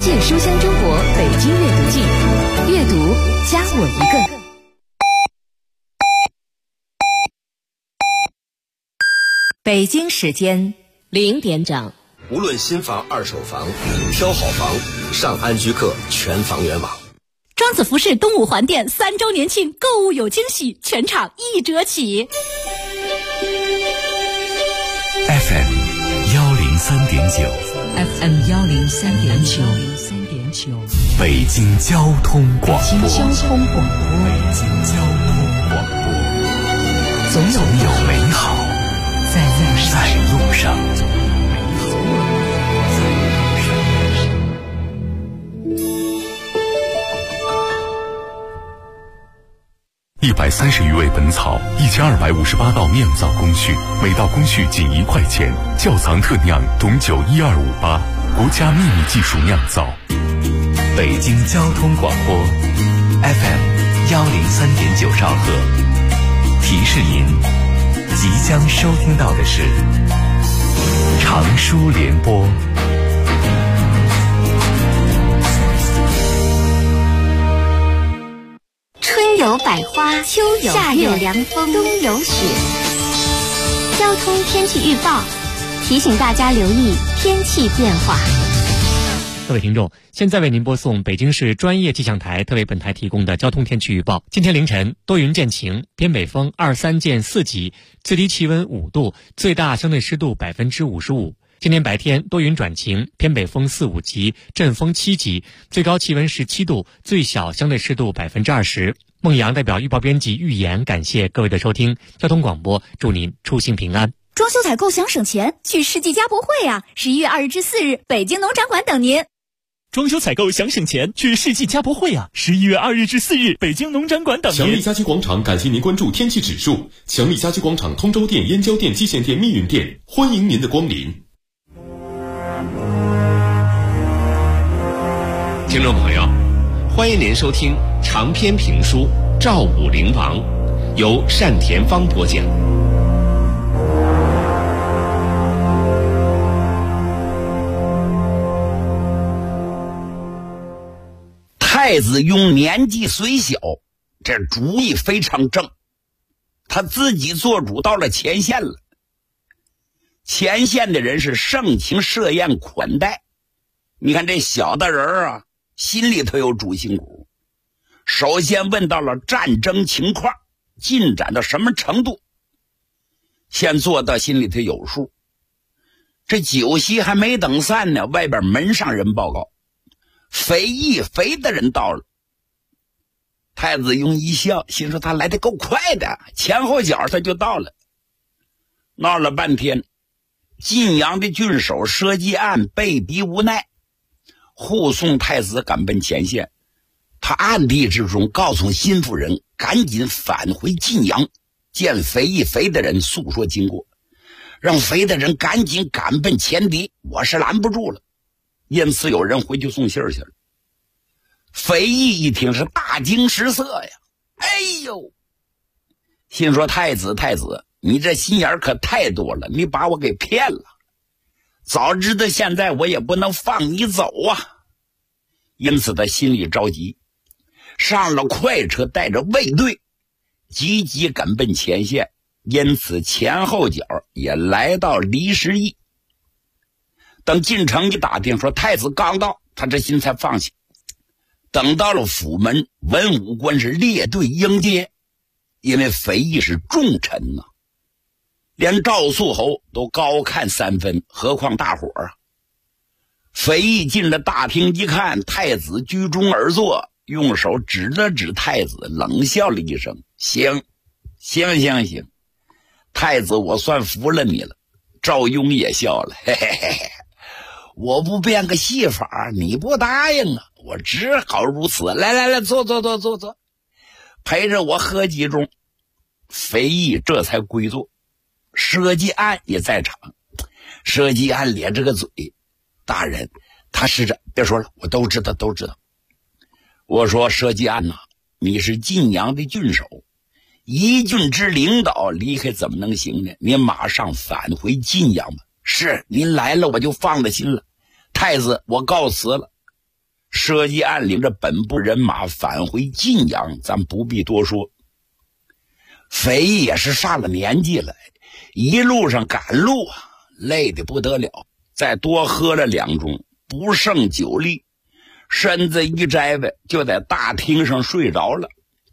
界书香中国北京阅读季，阅读加我一个。北京时间0点整。 无论新房、二手房，挑好房，上安居客全房源网。 庄子服饰东五环店3周年庆购物有惊喜，全场1折起。 FM 103.9 FM 103.9 北京交通广播。 北京交通广播，总有美好在路上。 130余味本草，1258道酿造工序，每道工序仅1块钱。窖藏特酿董酒12588，国家秘密技术酿造。 北京交通广播 FM 103.9兆赫，提示您即将收听到的是长舒联播。 春有百花，秋有夏有凉风，冬有雪。交通天气预报提醒大家留意天气变化。 各位听众，现在为您播送北京市专业气象台特为本台提供的交通天气预报。今天凌晨多云见晴，偏北风23见4级，最低气温5度，最大相对湿度55%。今天白天多云转晴，偏北风4、5级，阵风7级，最高气温17度，最小相对湿度20%。孟阳代表预报编辑预言，感谢各位的收听。交通广播，祝您出行平安。 装修采购想省钱，去世纪家博会啊！11月2日至4日，北京农展馆等您。 装修采购想省钱，去世纪家博会啊！11月2日至4日，北京农展馆等您。 强力家居广场感谢您关注天气指数。强力家居广场通州店、燕郊店、蓟县店、密云店，欢迎您的光临。 听众朋友，欢迎您收听长篇评书《赵武灵王》，由单田芳播讲。 太子雍年纪虽小，这主意非常正，他自己做主到了前线了。前线的人是盛情设宴款待，你看这小的人啊，心里头有主心骨。首先问到了战争情况进展到什么程度，先做到心里头有数。这酒席还没等散呢，外边门上人报告，肥义肥的人到了。太子雍一笑，心说他来得够快的，前后脚他就到了。闹了半天，晋阳的郡守佘继案被逼无奈，护送太子赶奔前线。他暗地之中告诉心腹人，赶紧返回晋阳，见肥义肥的人诉说经过，让肥的人赶紧赶奔前敌，我是拦不住了。因此有人回去送信去了。肥义一听是大惊失色呀，哎呦，心说太子你这心眼可太多了，你把我给骗了，早知道现在我也不能放你走啊。因此他心里着急，上了快车，带着卫队急急赶奔前线，因此前后脚也来到离石驿。等进城一打听说太子刚到，他这心才放下。等到了府门，文武官是列队迎接，因为肥义是重臣呐，连赵肃侯都高看3分，何况大伙啊。肥义进了大厅一看，太子居中而坐，用手指了指太子，冷笑了一声，行，太子我算服了你了。赵雍也笑了，嘿嘿嘿嘿，我不变个戏法你不答应啊，我只好如此。来坐，陪着我喝几盅。肥义这才归坐。佘继案也在场，佘继案咧着个嘴，大人他是这，别说了，我都知道。我说佘继案呐，你是晋阳的郡守，一郡之领导，离开怎么能行呢？您马上返回晋阳吧。是，您来了我就放了心了。太子我告辞了。 设计案领着本部人马返回晋阳，咱不必多说。匪夷也是上了年纪了，一路上赶路啊，累得不得了，再多喝了2盅，不胜酒力，身子一摘呗，就在大厅上睡着了。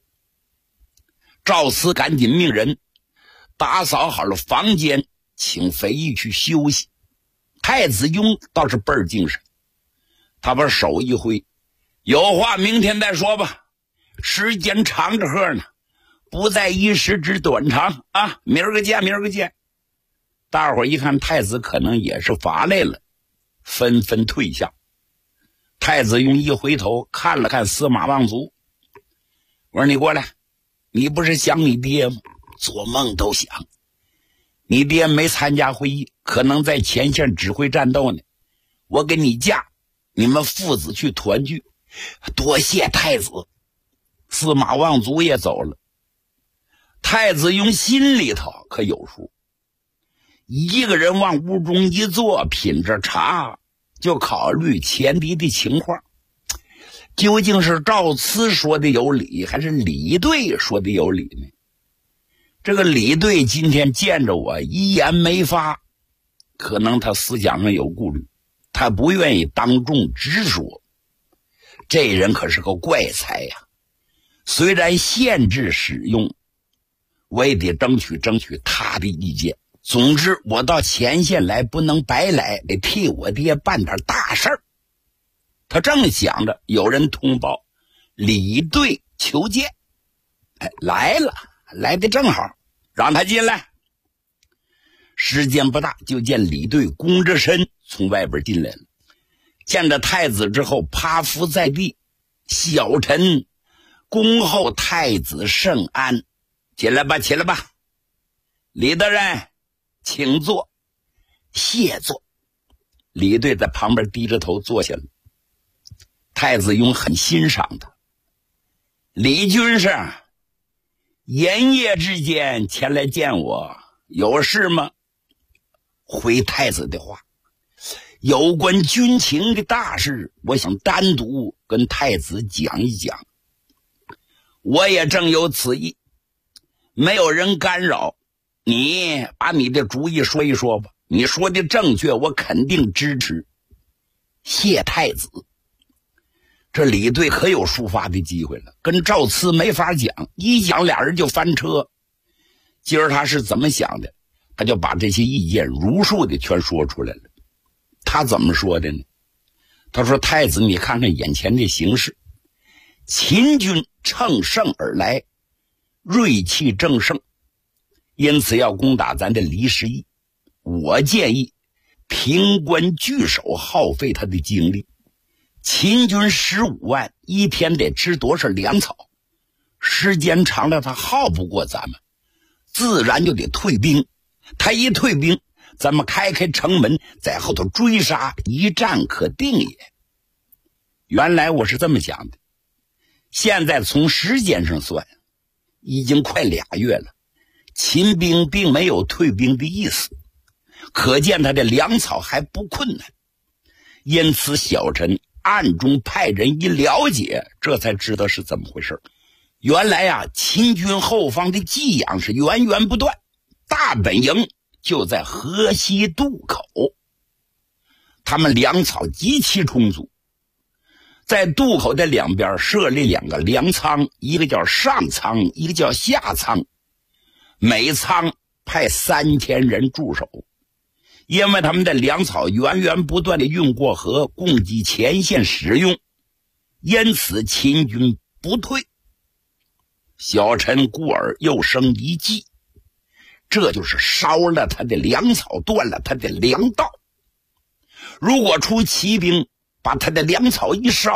赵慈赶紧命人打扫好了房间，请匪夷去休息。太子雍倒是倍儿精神，他把手一挥，有话明天再说吧，时间长着喝呢，不在一时之短长啊！明儿个见，明儿个见。大伙儿一看太子可能也是乏累了，纷纷退下。太子雍一回头看了看司马望族，我说你过来，你不是想你爹吗？做梦都想。你爹没参加会议，可能在前线指挥战斗呢。我给你假，你们父子去团聚。多谢太子。司马望族也走了。太子雍心里头可有数，一个人往屋中一坐，品着茶，就考虑前敌的情况。究竟是赵慈说的有理，还是李队说的有理呢？这个李队今天见着我一言没发，可能他思想上有顾虑，他不愿意当众直说。这人可是个怪才呀，虽然限制使用，我也得争取他的意见。总之我到前线来不能白来，得替我爹办点大事儿。他正想着，有人通报李队求见。来了，来的正好，让他进来。时间不大，就见李队弓着身从外边进来了。见着太子之后，趴伏在地，小臣恭候太子圣安。起来吧，起来吧。李大人，请坐。谢坐。李队在旁边低着头坐下了。太子雍很欣赏他。李军上连夜之间前来见我，有事吗？回太子的话，有关军情的大事，我想单独跟太子讲一讲。我也正有此意，没有人干扰，你把你的主意说一说吧。你说的正确，我肯定支持。谢太子。这李队可有抒发的机会了，跟赵慈没法讲，一讲俩人就翻车。今儿他是怎么想的，他就把这些意见如数的全说出来了。他怎么说的呢？他说，太子你看看眼前的形势，秦军乘胜而来，锐气正盛，因此要攻打咱的黎十邑。我建议平关据守，耗费他的精力。秦军15万，一天得吃多少粮草？时间长了，他耗不过咱们，自然就得退兵。他一退兵，咱们开城门，在后头追杀，一战可定也。原来我是这么想的，现在从时间上算，已经快2月了，秦兵并没有退兵的意思，可见他的粮草还不困难。因此小臣暗中派人一了解，这才知道是怎么回事。原来啊，秦军后方的给养是源源不断，大本营就在河西渡口，他们粮草极其充足，在渡口的两边设立2个粮仓，一个叫上仓，一个叫下仓，每仓派3000人驻守。因为他们的粮草源源不断的运过河，供给前线使用，因此秦军不退。小臣故而又生一计，这就是烧了他的粮草，断了他的粮道。如果出骑兵把他的粮草一烧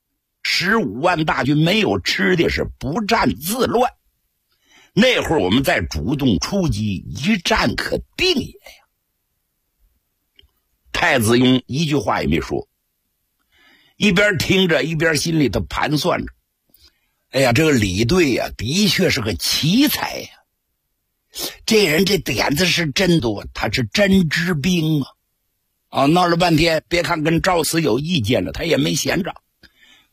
，15万大军没有吃的，是不战自乱。那会儿我们再主动出击，一战可定也呀。太子雍一句话也没说，一边听着一边心里头盘算着。哎呀，这个李队呀，的确是个奇才呀。这人这点子是真多，他是真知兵啊！闹了半天，别看跟赵慈有意见了，他也没闲着，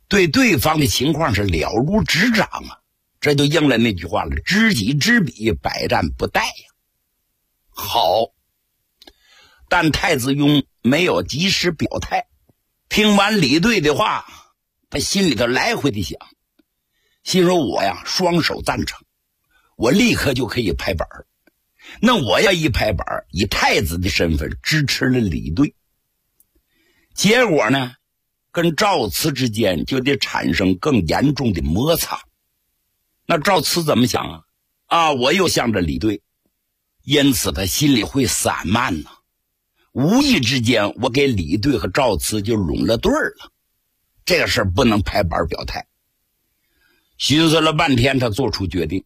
对对方的情况是了如指掌啊，这就应了那句话了，知己知彼，百战不殆呀。好，但太子雍没有及时表态，听完李队的话，他心里头来回的想，心说我呀双手赞成，我立刻就可以拍板。那我要一拍板，以太子的身份支持了李队，结果呢跟赵慈之间就得产生更严重的摩擦。那赵慈怎么想啊？我又向着李队，因此他心里会散漫呢。无意之间我给李队和赵慈就拢了对了，这个事儿不能拍板表态。寻思了半天，他做出决定，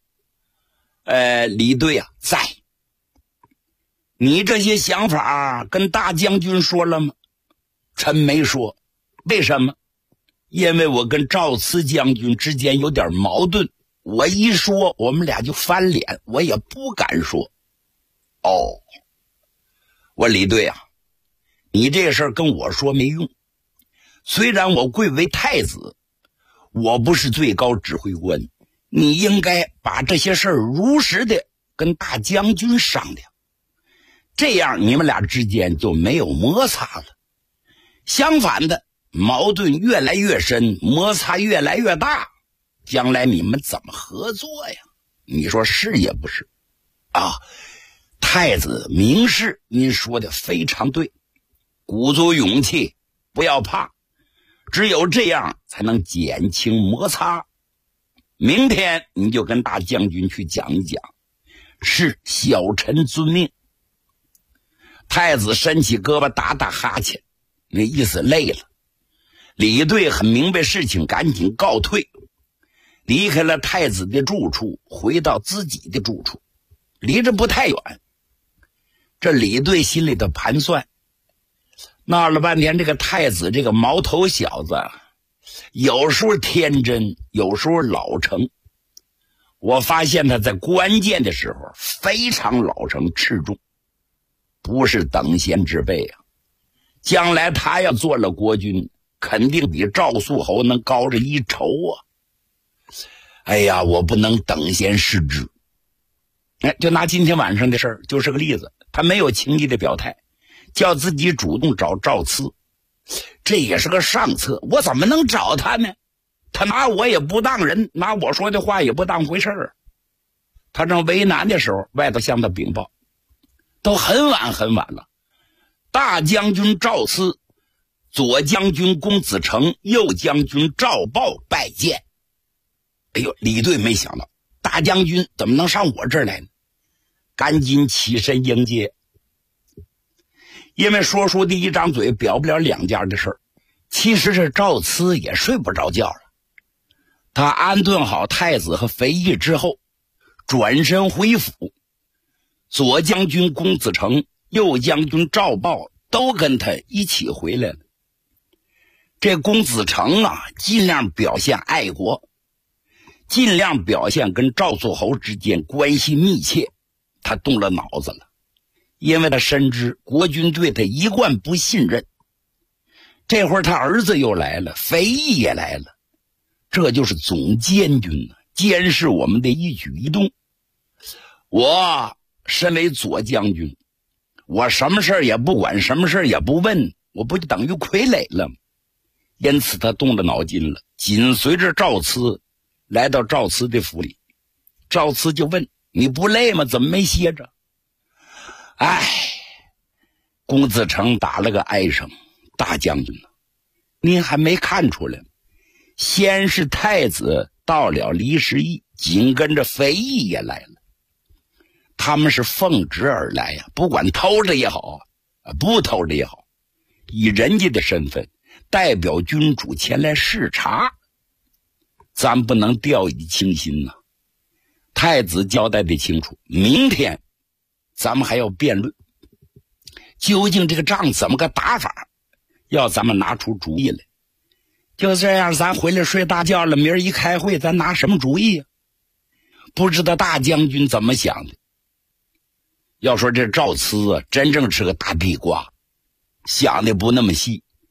李队啊，在你这些想法跟大将军说了吗？臣没说。为什么？因为我跟赵慈将军之间有点矛盾，我一说我们俩就翻脸，我也不敢说。哦，我李队啊，你这事儿跟我说没用。虽然我贵为太子，我不是最高指挥官，你应该把这些事儿如实的跟大将军商量，这样你们俩之间就没有摩擦了。相反的，矛盾越来越深，摩擦越来越大，将来你们怎么合作呀？你说是也不是啊？太子明示，您说的非常对，鼓足勇气，不要怕，只有这样才能减轻摩擦。明天你就跟大将军去讲一讲。是，小臣遵命。太子伸起胳膊打打哈欠，那意思累了。李队很明白事情，赶紧告退，离开了太子的住处，回到自己的住处，离着不太远。这李队心里的盘算，闹了半天，这个太子这个毛头小子，有时候天真，有时候老成。我发现他在关键的时候非常老成持重，不是等闲之辈啊！将来他要做了国君，肯定比赵肃侯能高着一筹啊！哎呀，我不能等闲视之。就拿今天晚上的事儿就是个例子，他没有轻易的表态，叫自己主动找赵慈，这也是个上策。我怎么能找他呢？他拿我也不当人，拿我说的话也不当回事儿。他正为难的时候，外头向他禀报，都很晚很晚了，大将军赵慈、左将军公子成、右将军赵豹拜见。哎呦，李队没想到大将军怎么能上我这儿来呢？赶紧起身迎接。因为说书的一张嘴表不了两家的事儿，其实这赵慈也睡不着觉了。他安顿好太子和肥义之后，转身回府，左将军公子成、右将军赵豹都跟他一起回来了。这公子成啊，尽量表现爱国，尽量表现跟赵肃侯之间关系密切。他动了脑子了，因为他深知国军对他一贯不信任。这会儿他儿子又来了，肥义也来了，这就是总监军监视我们的一举一动。我身为左将军，我什么事儿也不管，什么事儿也不问，我不就等于傀儡了吗？因此他动了脑筋了，紧随着赵慈来到赵慈的府里。赵慈就问，你不累吗？怎么没歇着？哎，公子成打了个哀声，大将军呢，您还没看出来吗？先是太子到了离石驿，紧跟着肥义也来了。他们是奉旨而来呀，不管偷着也好，不偷着也好，以人家的身份代表君主前来视察，咱不能掉以轻心呐。太子交代的清楚，明天咱们还要辩论，究竟这个仗怎么个打法，要咱们拿出主意来。就这样，咱回来睡大觉了，明儿一开会，咱拿什么主意啊？不知道大将军怎么想的。要说这赵慈啊，真正是个大地瓜，想的不那么细。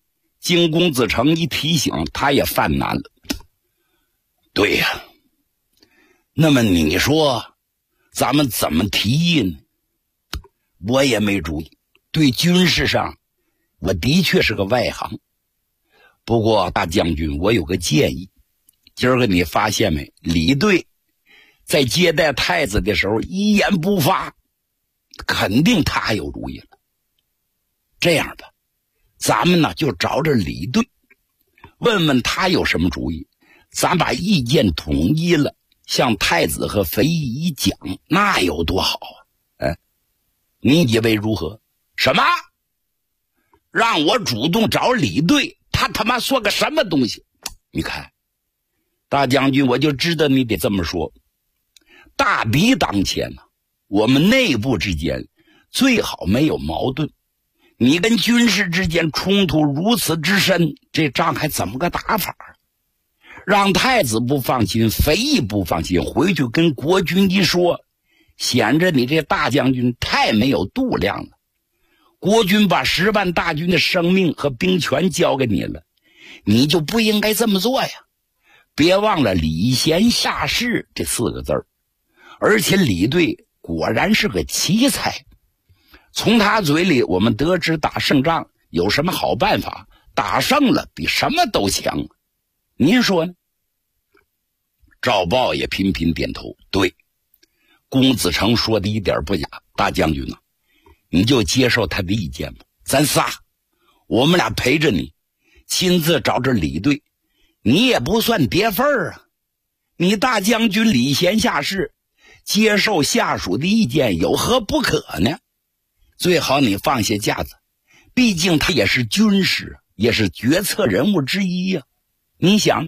经公子成一提醒，他也犯难了。对呀，那么你说咱们怎么提议呢？我也没主意。对军事上我的确是个外行，不过大将军，我有个建议。今儿个你发现没，李队在接待太子的时候一言不发，肯定他有主意了。这样吧，咱们呢就找着李队，问问他有什么主意，咱把意见统一了，向太子和肥义一讲，那有多好啊！你以为如何？什么？让我主动找李队，他他妈说个什么东西？你看，大将军，我就知道你得这么说。大敌当前呢，我们内部之间最好没有矛盾。你跟军事之间冲突如此之深，这仗还怎么个打法？让太子不放心，肥义不放心，回去跟国军一说，显着你这大将军太没有度量了。国军把10万大军的生命和兵权交给你了，你就不应该这么做呀。别忘了礼贤下士这4个字儿。而且李队果然是个奇才，从他嘴里我们得知打胜仗有什么好办法，打胜了比什么都强。您说呢？赵豹也频频点头，对，公子成说的一点不假。大将军啊，你就接受他的意见吧，咱仨我们俩陪着你，亲自找着李队，你也不算跌份儿啊。你大将军礼贤下士，接受下属的意见有何不可呢？最好你放下架子，毕竟他也是军师，也是决策人物之一呀。你想，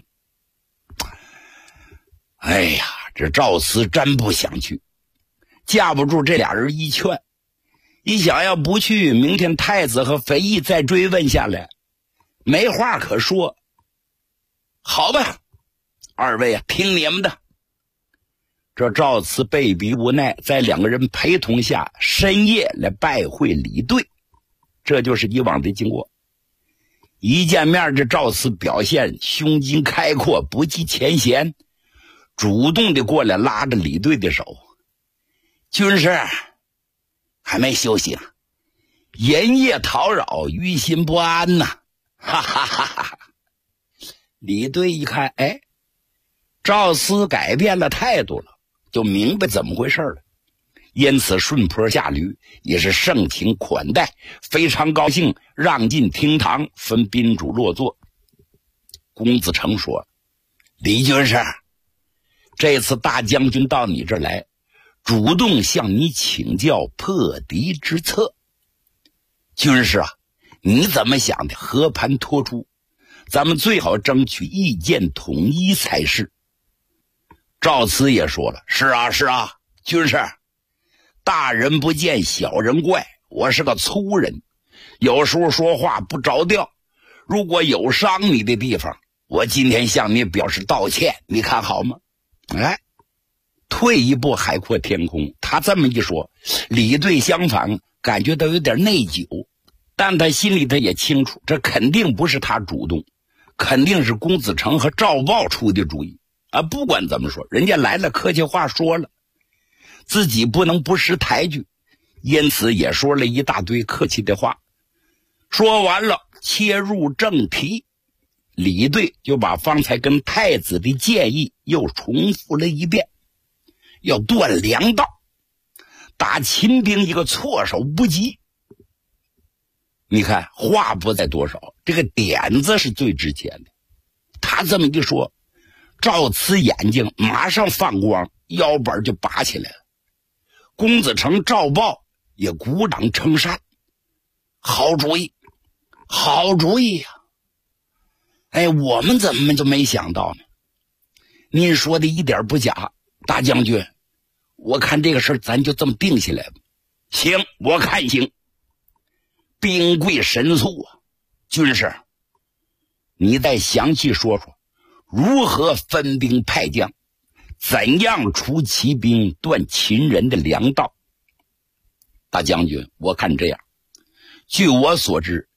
哎呀，这赵慈真不想去，架不住这俩人一劝，一想要不去，明天太子和肥义再追问下来，没话可说。好吧，二位啊，听你们的。这赵慈被逼无奈，在2个人陪同下，深夜来拜会李队。这就是以往的经过。一见面，这赵慈表现胸襟开阔，不计前嫌，主动的过来拉着李队的手。军师还没休息呢，连夜叨扰，于心不安呐！哈哈哈哈！李队一看，哎，赵慈改变了态度了，就明白怎么回事了，因此顺坡下驴，也是盛情款待，非常高兴，让进厅堂，分宾主落座。公子成说：“李军师，这次大将军到你这儿来，主动向你请教破敌之策。军师啊，你怎么想的？和盘托出，咱们最好争取意见统一才是。”赵慈也说了：“是啊，是啊，军师，大人不见小人怪，我是个粗人，有时候说话不着调，如果有伤你的地方，我今天向你表示道歉，你看好吗？”哎，退一步海阔天空。他这么一说，李队相反感觉到有点内疚，但他心里他也清楚，这肯定不是他主动，肯定是公子成和赵豹出的主意啊。不管怎么说，人家来了，客气话说了，自己不能不识抬举，因此也说了一大堆客气的话。说完了，切入正题，李队就把方才跟太子的建议又重复了一遍，要断粮道，打秦兵一个措手不及。你看，话不在多少，这个点子是最值钱的。他这么一说，赵慈眼睛马上放光，腰板就拔起来了。公子成、赵豹也鼓掌称善，好主意，好主意呀！哎，我们怎么就没想到呢？您说的一点不假，大将军，我看这个事儿咱就这么定下来吧。行，我看行。兵贵神速啊，军师，你再详细说说如何分兵派将，怎样除骑兵，断秦人的粮道。大将军，我看这样，据我所知，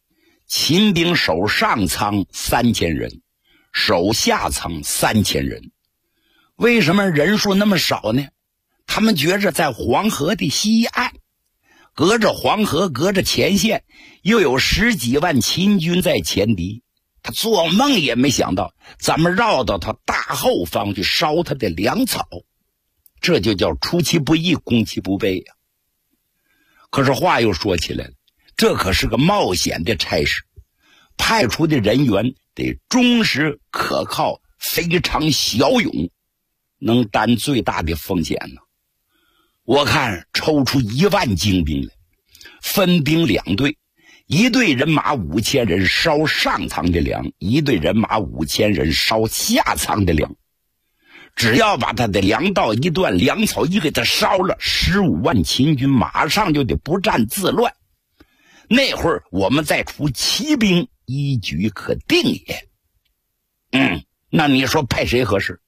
秦兵守上仓3000人，守下仓3000人。为什么人数那么少呢？他们觉着在黄河的西岸，隔着黄河，隔着前线，又有10几万秦军在前敌。他做梦也没想到，咱们绕到他大后方去烧他的粮草，这就叫出其不意，攻其不备呀。可是话又说起来了，这可是个冒险的差事，派出的人员得忠实可靠，非常骁勇，能担最大的风险呢。我看抽出1万精兵来，分兵2队，一队人马5000人烧上仓的粮，一队人马5000人烧下仓的粮。只要把他的粮道一断，粮草一给他烧了，15万秦军马上就得不战自乱。那会儿我们再出骑兵，一举可定也。那你说派谁合适？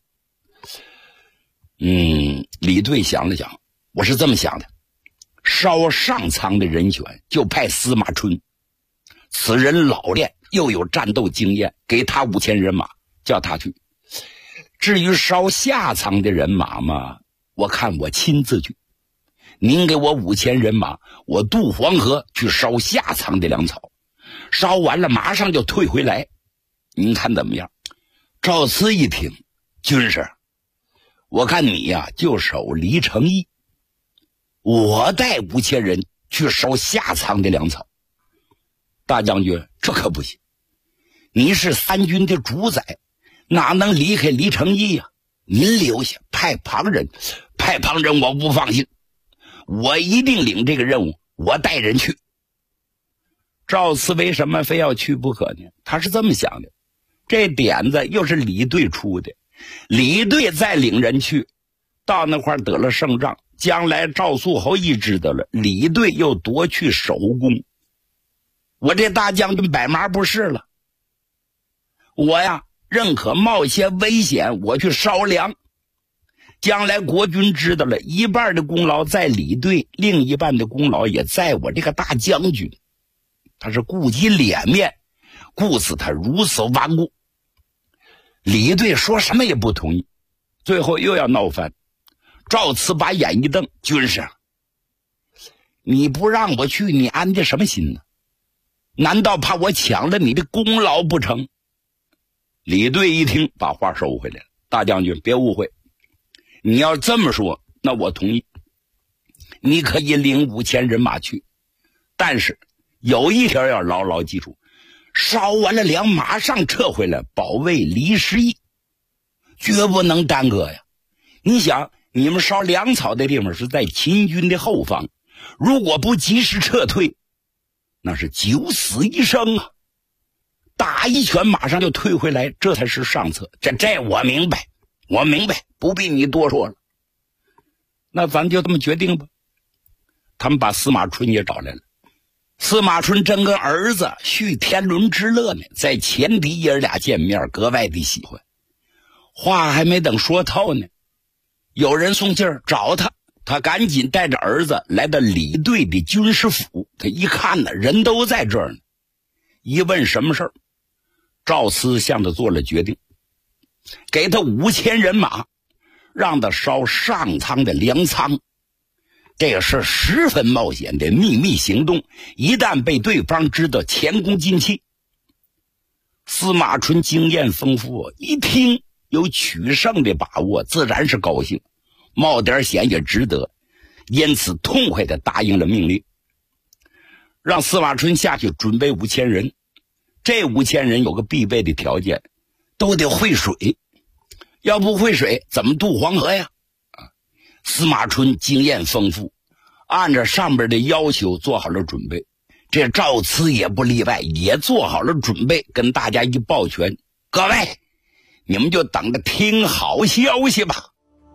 李队想了想，我是这么想的，烧上仓的人选就派司马春，此人老练，又有战斗经验，给他5000人马，叫他去。至于烧下仓的人马嘛，我看我亲自去。您给我5000人马，我渡黄河去烧下仓的粮草，烧完了马上就退回来，您看怎么样？赵慈一听，军师，我看你呀就守黎城驿，我带5000人去烧下仓的粮草。大将军，这可不行，你是3军的主宰，哪能离开黎城驿呀？您留下，派旁人我不放心，我一定领这个任务，我带人去。赵慈为什么非要去不可呢？他是这么想的，这点子又是李队出的，李队再领人去，到那块得了胜仗，将来赵肃侯一知道了，李队又夺去首功，我这大将军百麻不是了。我呀认可冒些危险，我去烧粮，将来国军知道了，一半的功劳在李队，另一半的功劳也在我这个大将军。他是顾及脸面，故此他如此顽固。李队说什么也不同意，最后又要闹翻。赵慈把眼一瞪，军师，你不让我去，你安的什么心呢？难道怕我抢了你的功劳不成？李队一听，把话收回来了，大将军别误会，你要这么说，那我同意，你可以领5000人马去，但是有一条要牢牢记住，烧完了粮马上撤回来，保卫黎师驿，绝不能耽搁呀。你想，你们烧粮草的地方是在秦军的后方，如果不及时撤退，那是九死一生啊！打一拳马上就退回来，这才是上策。这我明白，不必你多说了。那咱就这么决定吧。他们把司马春也找来了，司马春正跟儿子叙天伦之乐呢，在前敌爷俩见面，格外的喜欢。话还没等说透呢，有人送信儿找他，他赶紧带着儿子来到李队的军师府。他一看呢，人都在这儿呢。一问什么事儿，赵慈向他做了决定，给他5000人马，让他烧上仓的粮仓。这个是十分冒险的秘密行动，一旦被对方知道，前功尽弃。司马春经验丰富，一听有取胜的把握，自然是高兴，冒点险也值得，因此痛快地答应了命令，让司马春下去准备5000人。这5000人有个必备的条件，都得会水，要不会水怎么渡黄河呀？司马春经验丰富，按照上边的要求做好了准备。这赵慈也不例外，也做好了准备，跟大家一抱拳，各位，你们就等着听好消息吧。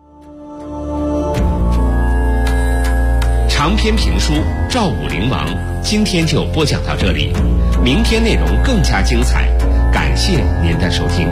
长篇评书《赵武灵王》今天就播讲到这里，明天内容更加精彩，感谢您的收听。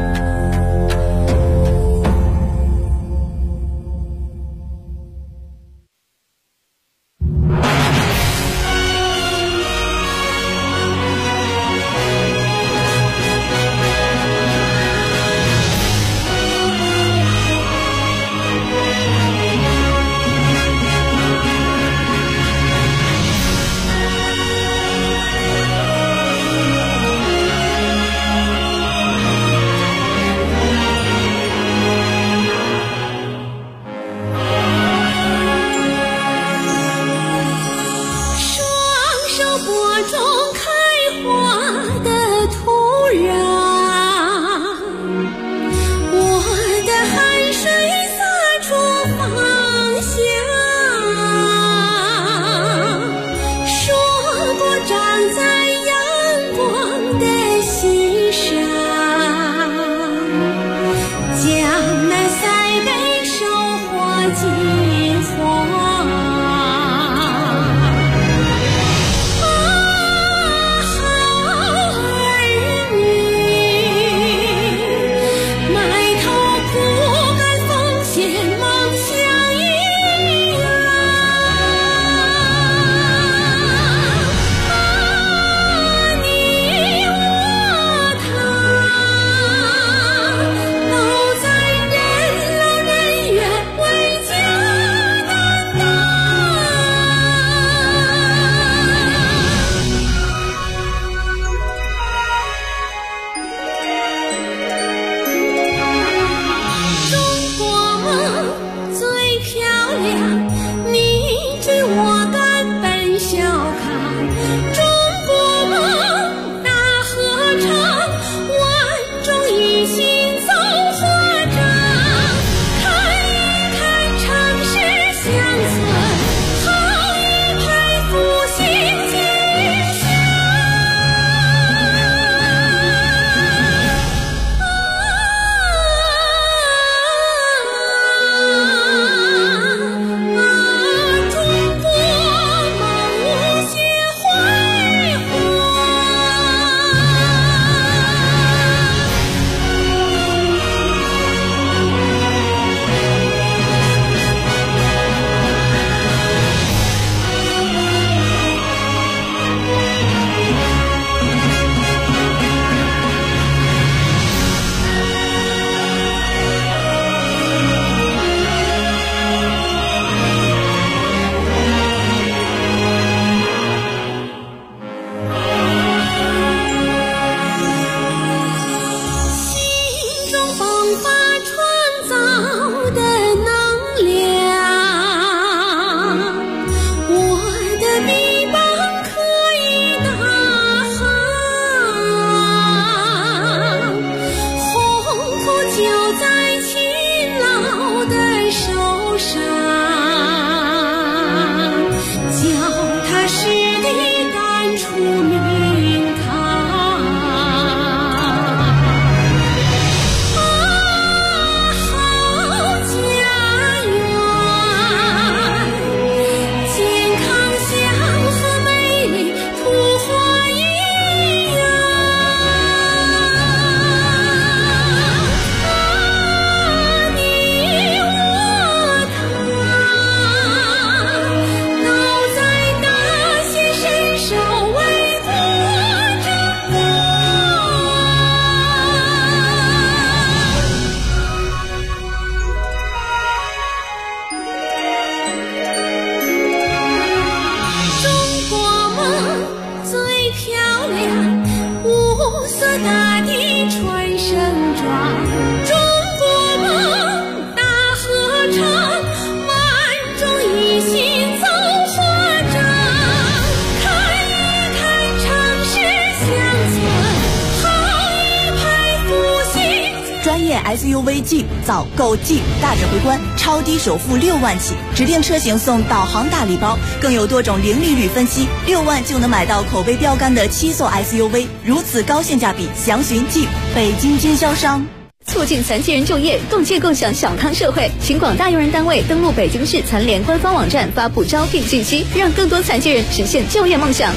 SUV Jeep 早购 Jeep 大指挥官，超低首付6万起，指定车型送导航大礼包，更有多种零利率分期，6万就能买到口碑标杆的7座 SUV， 如此高性价比，详询 Jeep 北京经销商。 促进残疾人就业，共建共享小康社会，请广大用人单位登录北京市残联官方网站发布招聘信息，让更多残疾人实现就业梦想。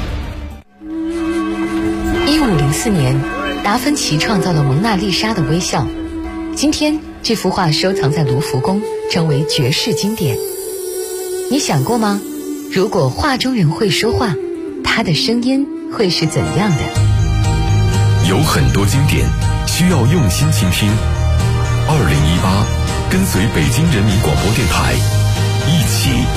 1504年，达芬奇创造了蒙娜丽莎的微笑。今天，这幅画收藏在卢浮宫，成为绝世经典。你想过吗？如果画中人会说话，他的声音会是怎样的？ 有很多经典需要用心倾听。2018，跟随北京人民广播电台，一起